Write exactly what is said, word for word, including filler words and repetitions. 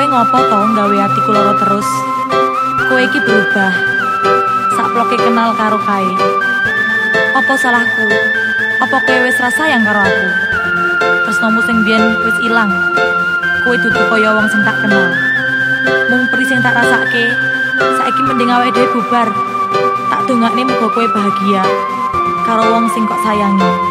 ngopo to nggawe atiku lara terus? Kowe iki berubah. Sakploke kenal karo kae. Apa salahku? Apa kowe wis rasa sayang karo aku? Tresnomu sing biyen wis ilang. Kowe dudu kaya wong sing tak kenal. Mung pri sing tak rasake, saiki mending awake dhewe bubar. Tak dongakne muga kowe bahagia karo wong sing kok sayangi.